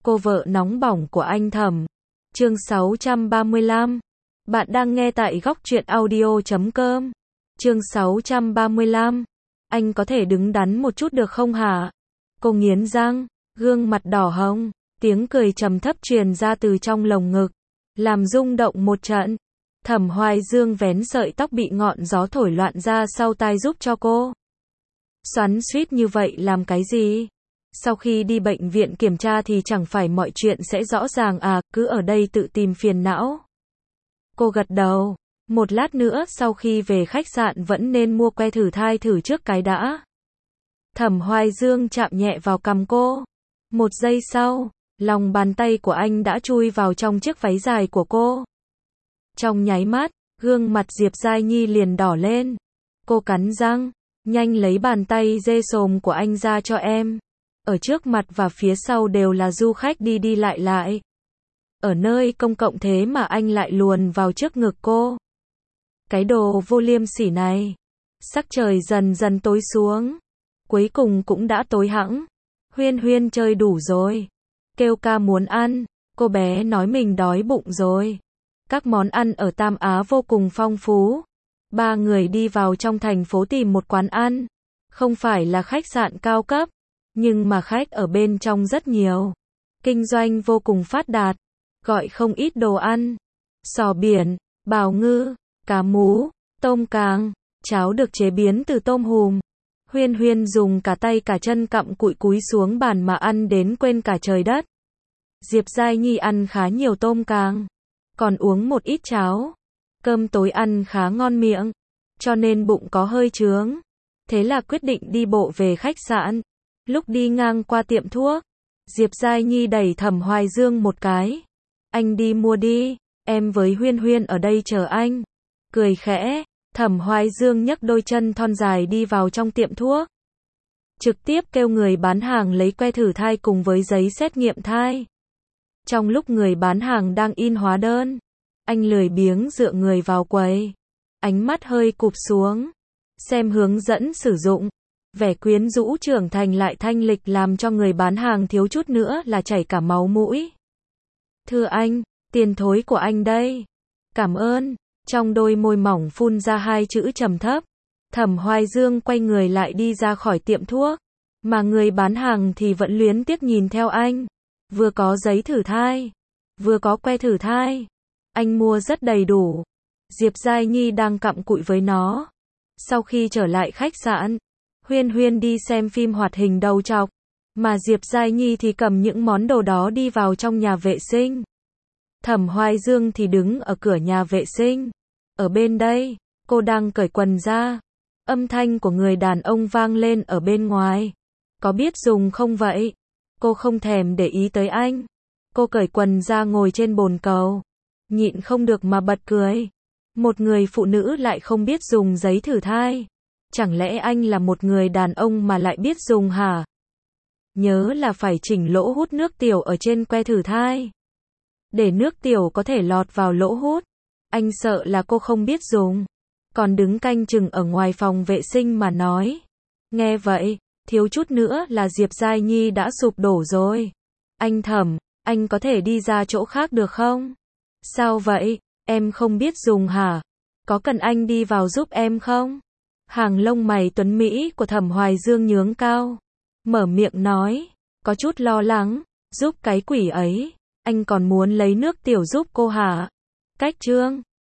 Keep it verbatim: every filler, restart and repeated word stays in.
Cô vợ nóng bỏng của anh Thẩm. Chương sáu trăm ba mươi lăm. Bạn đang nghe tại góc truyện audio chấm com. Chương sáu trăm ba mươi lăm. Anh có thể đứng đắn một chút được không hả? Cô nghiến răng, gương mặt đỏ hồng, tiếng cười trầm thấp truyền ra từ trong lồng ngực, làm rung động một trận. Thẩm Hoài Dương vén sợi tóc bị ngọn gió thổi loạn ra sau tai giúp cho cô. Xoắn xuýt như vậy làm cái gì? Sau khi đi bệnh viện kiểm tra thì chẳng phải mọi chuyện sẽ rõ ràng à, cứ ở đây tự tìm phiền não. Cô gật đầu, một lát nữa sau khi về khách sạn vẫn nên mua que thử thai thử trước cái đã. Thẩm Hoài Dương chạm nhẹ vào cằm cô. Một giây sau, lòng bàn tay của anh đã chui vào trong chiếc váy dài của cô. Trong nháy mắt, gương mặt Diệp Giai Nhi liền đỏ lên. Cô cắn răng, nhanh lấy bàn tay dê xồm của anh ra cho em. Ở trước mặt và phía sau đều là du khách đi đi lại lại. Ở nơi công cộng thế mà anh lại luồn vào trước ngực cô. Cái đồ vô liêm sỉ này. Sắc trời dần dần tối xuống. Cuối cùng cũng đã tối hẵng. Huyên Huyên chơi đủ rồi. Kêu ca muốn ăn. Cô bé nói mình đói bụng rồi. Các món ăn ở Tam Á vô cùng phong phú. Ba người đi vào trong thành phố tìm một quán ăn. Không phải là khách sạn cao cấp, nhưng mà khách ở bên trong rất nhiều. Kinh doanh vô cùng phát đạt. Gọi không ít đồ ăn. Sò biển, bào ngư, cá mú, tôm càng, cháo được chế biến từ tôm hùm. Huyên Huyên dùng cả tay cả chân cặm cụi cúi xuống bàn mà ăn đến quên cả trời đất. Diệp Giai Nhi ăn khá nhiều tôm càng, còn uống một ít cháo. Cơm tối ăn khá ngon miệng, cho nên bụng có hơi chướng. Thế là quyết định đi bộ về khách sạn. Lúc đi ngang qua tiệm thuốc, Diệp Giai Nhi đẩy Thẩm Hoài Dương một cái. Anh đi mua đi, em với Huyên Huyên ở đây chờ anh. Cười khẽ, Thẩm Hoài Dương nhấc đôi chân thon dài đi vào trong tiệm thuốc. Trực tiếp kêu người bán hàng lấy que thử thai cùng với giấy xét nghiệm thai. Trong lúc người bán hàng đang in hóa đơn, anh lười biếng dựa người vào quầy. Ánh mắt hơi cụp xuống, xem hướng dẫn sử dụng. Vẻ quyến rũ trưởng thành lại thanh lịch làm cho người bán hàng thiếu chút nữa là chảy cả máu mũi. Thưa anh, tiền thối của anh đây. Cảm ơn. Trong đôi môi mỏng phun ra hai chữ trầm thấp. Thẩm Hoài Dương quay người lại đi ra khỏi tiệm thuốc. Mà người bán hàng thì vẫn luyến tiếc nhìn theo anh. Vừa có giấy thử thai, vừa có que thử thai. Anh mua rất đầy đủ. Diệp Giai Nhi đang cặm cụi với nó. Sau khi trở lại khách sạn, Huyên Huyên đi xem phim hoạt hình đầu trọc, mà Diệp Giai Nhi thì cầm những món đồ đó đi vào trong nhà vệ sinh. Thẩm Hoài Dương thì đứng ở cửa nhà vệ sinh. Ở bên đây, cô đang cởi quần ra. Âm thanh của người đàn ông vang lên ở bên ngoài. Có biết dùng không vậy? Cô không thèm để ý tới anh. Cô cởi quần ra ngồi trên bồn cầu. Nhịn không được mà bật cười. Một người phụ nữ lại không biết dùng giấy thử thai. Chẳng lẽ anh là một người đàn ông mà lại biết dùng hả? Nhớ là phải chỉnh lỗ hút nước tiểu ở trên que thử thai. Để nước tiểu có thể lọt vào lỗ hút. Anh sợ là cô không biết dùng. Còn đứng canh chừng ở ngoài phòng vệ sinh mà nói. Nghe vậy, thiếu chút nữa là Diệp Giai Nhi đã sụp đổ rồi. Anh Thẩm, anh có thể đi ra chỗ khác được không? Sao vậy, em không biết dùng hả? Có cần anh đi vào giúp em không? Hàng lông mày tuấn Mỹ của Thẩm Hoài Dương nhướng cao. Mở miệng nói, có chút lo lắng, giúp cái quỷ ấy. Anh còn muốn lấy nước tiểu giúp cô hả? Cách trương.